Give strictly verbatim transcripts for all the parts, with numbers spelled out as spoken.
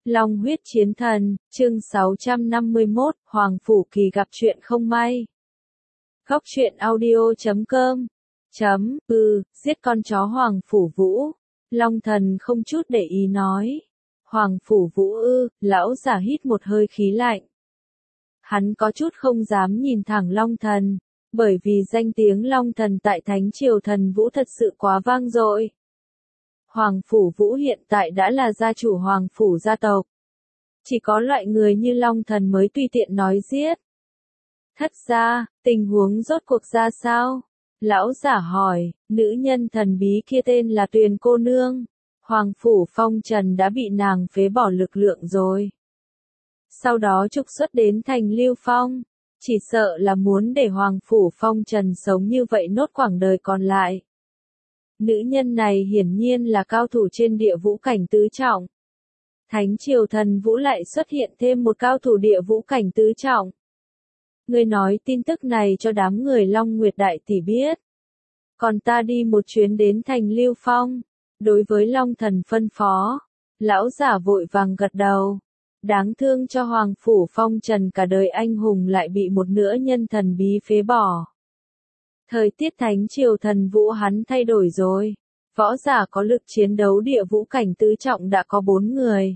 Long huyết chiến thần, chương sáu trăm năm mươi mốt, Hoàng Phủ Kỳ gặp chuyện không may. Góc truyện audio chấm com chấm, ừ, giết con chó Hoàng Phủ Vũ. Long thần không chút để ý nói. Hoàng Phủ Vũ ư, lão giả hít một hơi khí lạnh. Hắn có chút không dám nhìn thẳng Long thần, bởi vì danh tiếng Long thần tại Thánh Triều Thần Vũ thật sự quá vang dội. Hoàng Phủ Vũ hiện tại đã là gia chủ Hoàng Phủ gia tộc. Chỉ có loại người như Long thần mới tùy tiện nói giết. Thất gia, tình huống rốt cuộc ra sao? Lão giả hỏi, nữ nhân thần bí kia tên là Tuyền cô nương. Hoàng Phủ Phong Trần đã bị nàng phế bỏ lực lượng rồi. Sau đó trục xuất đến thành Lưu Phong. Chỉ sợ là muốn để Hoàng Phủ Phong Trần sống như vậy nốt quãng đời còn lại. Nữ nhân này hiển nhiên là cao thủ trên địa vũ cảnh tứ trọng. Thánh Triều Thần Vũ lại xuất hiện thêm một cao thủ địa vũ cảnh tứ trọng. Ngươi nói tin tức này cho đám người Long Nguyệt Đại Tỷ biết. Còn ta đi một chuyến đến thành Lưu Phong. Đối với Long thần phân phó, lão giả vội vàng gật đầu. Đáng thương cho Hoàng Phủ Phong Trần cả đời anh hùng lại bị một nữ nhân thần bí phế bỏ. Thời tiết Thánh Triều Thần Vũ hắn thay đổi rồi. Võ giả có lực chiến đấu địa vũ cảnh tứ trọng đã có bốn người.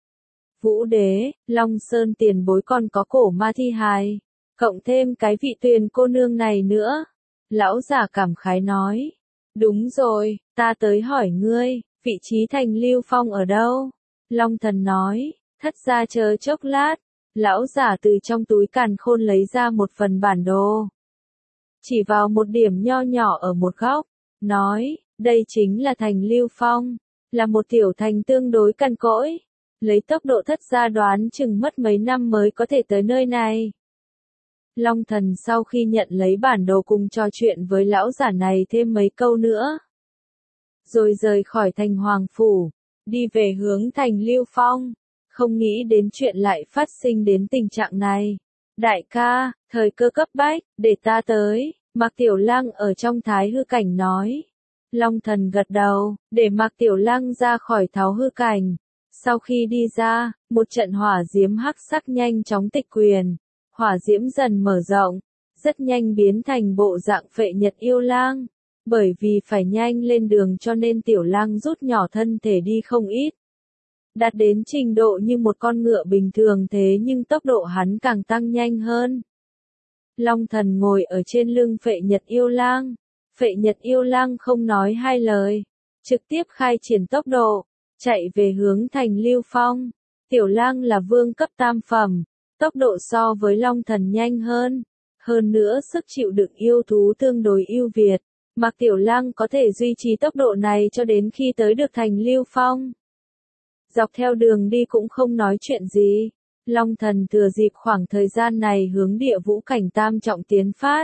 Vũ Đế, Long Sơn tiền bối còn có cổ ma thi hài. Cộng thêm cái vị Tuyền cô nương này nữa. Lão giả cảm khái nói. Đúng rồi, ta tới hỏi ngươi, vị trí thành Lưu Phong ở đâu? Long thần nói, thất gia chờ chốc lát. Lão giả từ trong túi càn khôn lấy ra một phần bản đồ. Chỉ vào một điểm nho nhỏ ở một góc, nói, đây chính là thành Lưu Phong, là một tiểu thành tương đối cằn cỗi. Lấy tốc độ thất gia đoán chừng mất mấy năm mới có thể tới nơi này. Long thần sau khi nhận lấy bản đồ cùng trò chuyện với lão giả này thêm mấy câu nữa. Rồi rời khỏi thành Hoàng Phủ, đi về hướng thành Lưu Phong, không nghĩ đến chuyện lại phát sinh đến tình trạng này. Đại ca, thời cơ cấp bách, để ta tới, Mạc Tiểu Lăng ở trong thái hư cảnh nói. Long thần gật đầu, để Mạc Tiểu Lăng ra khỏi tháo hư cảnh. Sau khi đi ra, một trận hỏa diễm hắc sắc nhanh chóng tịch quyền. Hỏa diễm dần mở rộng, rất nhanh biến thành bộ dạng Phệ Nhật yêu lang. Bởi vì phải nhanh lên đường cho nên Tiểu Lang rút nhỏ thân thể đi không ít. Đạt đến trình độ như một con ngựa bình thường thế nhưng tốc độ hắn càng tăng nhanh hơn. Long thần ngồi ở trên lưng Phệ Nhật yêu lang. Phệ Nhật yêu lang không nói hai lời, trực tiếp khai triển tốc độ, chạy về hướng thành Lưu Phong. Tiểu Lang là vương cấp tam phẩm, tốc độ so với Long thần nhanh hơn. Hơn nữa sức chịu đựng yêu thú tương đối ưu việt. Mạc Tiểu Lang có thể duy trì tốc độ này cho đến khi tới được thành Lưu Phong. Dọc theo đường đi cũng không nói chuyện gì. Long thần thừa dịp khoảng thời gian này hướng địa vũ cảnh tam trọng tiến phát.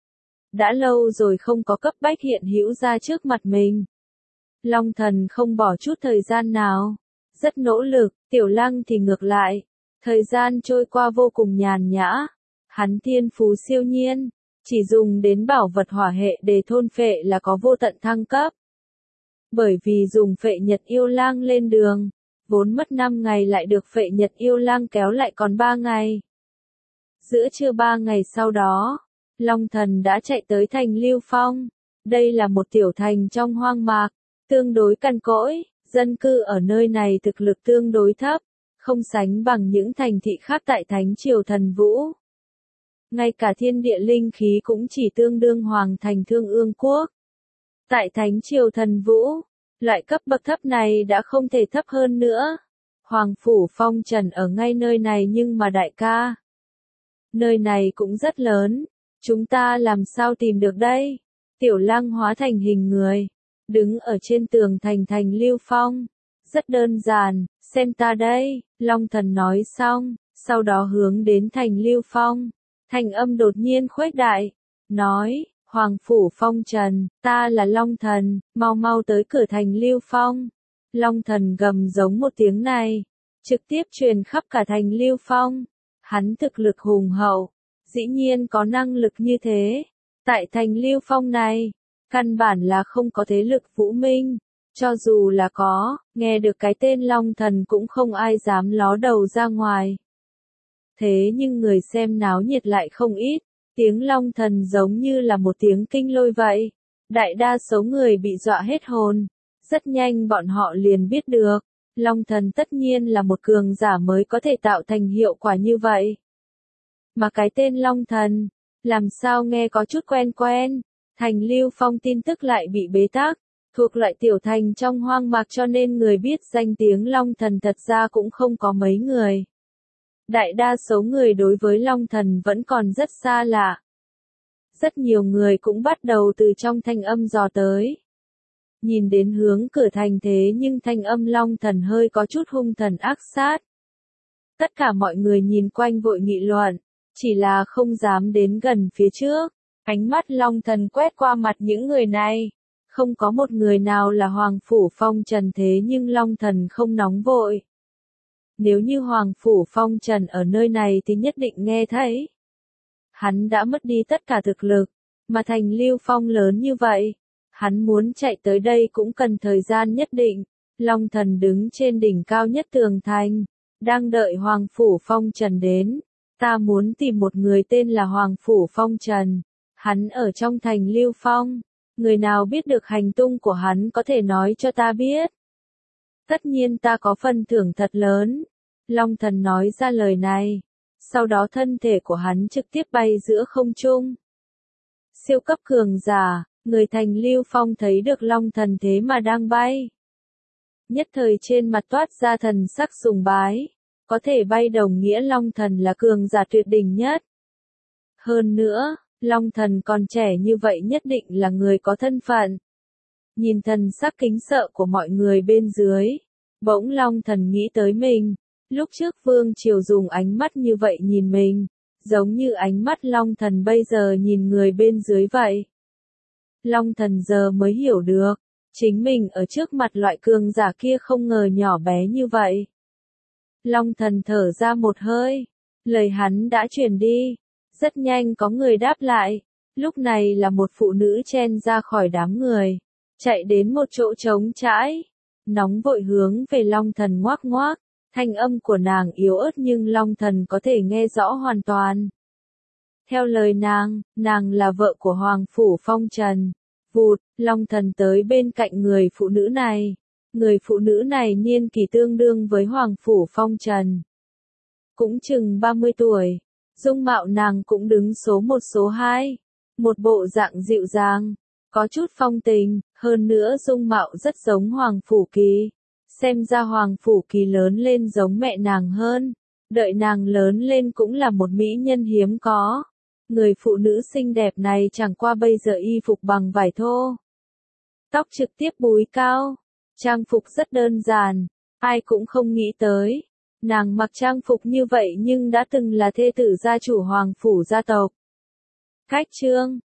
Đã lâu rồi không có cấp bách hiện hữu ra trước mặt mình. Long thần không bỏ chút thời gian nào. Rất nỗ lực, Tiểu Lang thì ngược lại. Thời gian trôi qua vô cùng nhàn nhã. Hắn thiên phú siêu nhiên. Chỉ dùng đến bảo vật hỏa hệ để thôn phệ là có vô tận thăng cấp. Bởi vì dùng Phệ Nhật yêu lang lên đường, vốn mất năm ngày lại được Phệ Nhật yêu lang kéo lại còn ba ngày. Giữa trưa ba ngày sau đó, Long thần đã chạy tới thành Lưu Phong. Đây là một tiểu thành trong hoang mạc, tương đối cằn cỗi, dân cư ở nơi này thực lực tương đối thấp, không sánh bằng những thành thị khác tại Thánh Triều Thần Vũ. Ngay cả thiên địa linh khí cũng chỉ tương đương hoàng thành Thương Ương Quốc. Tại Thánh Triều Thần Vũ, loại cấp bậc thấp này đã không thể thấp hơn nữa. Hoàng Phủ Phong Trần ở ngay nơi này nhưng mà đại ca. Nơi này cũng rất lớn, chúng ta làm sao tìm được đây? Tiểu Lang hóa thành hình người, đứng ở trên tường thành thành Lưu Phong. Rất đơn giản, xem ta đây, Long thần nói xong, sau đó hướng đến thành Lưu Phong. Thành âm đột nhiên khuếch đại, nói, Hoàng Phủ Phong Trần, ta là Long thần, mau mau tới cửa thành Lưu Phong. Long thần gầm giống một tiếng này, trực tiếp truyền khắp cả thành Lưu Phong. Hắn thực lực hùng hậu, dĩ nhiên có năng lực như thế. Tại thành Lưu Phong này, căn bản là không có thế lực vũ minh, Cho dù là có, nghe được cái tên Long Thần cũng không ai dám ló đầu ra ngoài. Thế nhưng người xem náo nhiệt lại không ít, tiếng Long Thần giống như là một tiếng kinh lôi vậy. Đại đa số người bị dọa hết hồn. Rất nhanh bọn họ liền biết được, Long Thần tất nhiên là một cường giả mới có thể tạo thành hiệu quả như vậy. Mà cái tên Long Thần, làm sao nghe có chút quen quen, Thành Lưu Phong tin tức lại bị bế tắc, thuộc loại tiểu thành trong hoang mạc cho nên người biết danh tiếng Long Thần thật ra cũng không có mấy người. Đại đa số người đối với Long Thần vẫn còn rất xa lạ. Rất nhiều người cũng bắt đầu từ trong thanh âm dò tới. Nhìn đến hướng cửa thành thế nhưng thanh âm Long Thần hơi có chút hung thần ác sát. Tất cả mọi người nhìn quanh vội nghị luận, chỉ là không dám đến gần phía trước. Ánh mắt Long Thần quét qua mặt những người này. Không có một người nào là Hoàng Phủ Phong Trần thế nhưng Long Thần không nóng vội. Nếu như Hoàng Phủ Phong Trần ở nơi này thì nhất định nghe thấy. Hắn đã mất đi tất cả thực lực, mà Thành Lưu Phong lớn như vậy. Hắn muốn chạy tới đây cũng cần thời gian nhất định. Long Thần đứng trên đỉnh cao nhất tường thành, đang đợi Hoàng Phủ Phong Trần đến. Ta muốn tìm một người tên là Hoàng Phủ Phong Trần. Hắn ở trong Thành Lưu Phong. Người nào biết được hành tung của hắn có thể nói cho ta biết. Tất nhiên ta có phần thưởng thật lớn. Long Thần nói ra lời này. Sau đó thân thể của hắn trực tiếp bay giữa không trung. Siêu cấp cường giả, người Thành Lưu Phong thấy được Long Thần thế mà đang bay. Nhất thời trên mặt toát ra thần sắc sùng bái. Có thể bay đồng nghĩa Long Thần là cường giả tuyệt đỉnh nhất. Hơn nữa, Long Thần còn trẻ như vậy nhất định là người có thân phận. Nhìn thần sắc kính sợ của mọi người bên dưới, bỗng Long Thần nghĩ tới mình. Lúc trước Vương Triều dùng ánh mắt như vậy nhìn mình, giống như ánh mắt Long Thần bây giờ nhìn người bên dưới vậy. Long Thần giờ mới hiểu được, chính mình ở trước mặt loại cường giả kia không ngờ nhỏ bé như vậy. Long Thần thở ra một hơi, lời hắn đã truyền đi. Rất nhanh có người đáp lại, lúc này là một phụ nữ chen ra khỏi đám người, chạy đến một chỗ trống trãi, nóng vội hướng về Long Thần ngoác ngoác, thanh âm của nàng yếu ớt nhưng Long Thần có thể nghe rõ hoàn toàn. Theo lời nàng, nàng là vợ của Hoàng Phủ Phong Trần. Vụt, Long Thần tới bên cạnh người phụ nữ này. Người phụ nữ này niên kỷ tương đương với Hoàng Phủ Phong Trần. Cũng chừng ba mươi tuổi. Dung mạo nàng cũng đứng số một số hai. Một bộ dạng dịu dàng, có chút phong tình, hơn nữa dung mạo rất giống Hoàng Phủ Kỳ. Xem ra Hoàng Phủ Kỳ lớn lên giống mẹ nàng hơn. Đợi nàng lớn lên cũng là một mỹ nhân hiếm có. Người phụ nữ xinh đẹp này chẳng qua bây giờ y phục bằng vải thô. Tóc trực tiếp búi cao. Trang phục rất đơn giản. Ai cũng không nghĩ tới. Nàng mặc trang phục như vậy nhưng đã từng là thê tử gia chủ Hoàng Phủ gia tộc. Khách chương.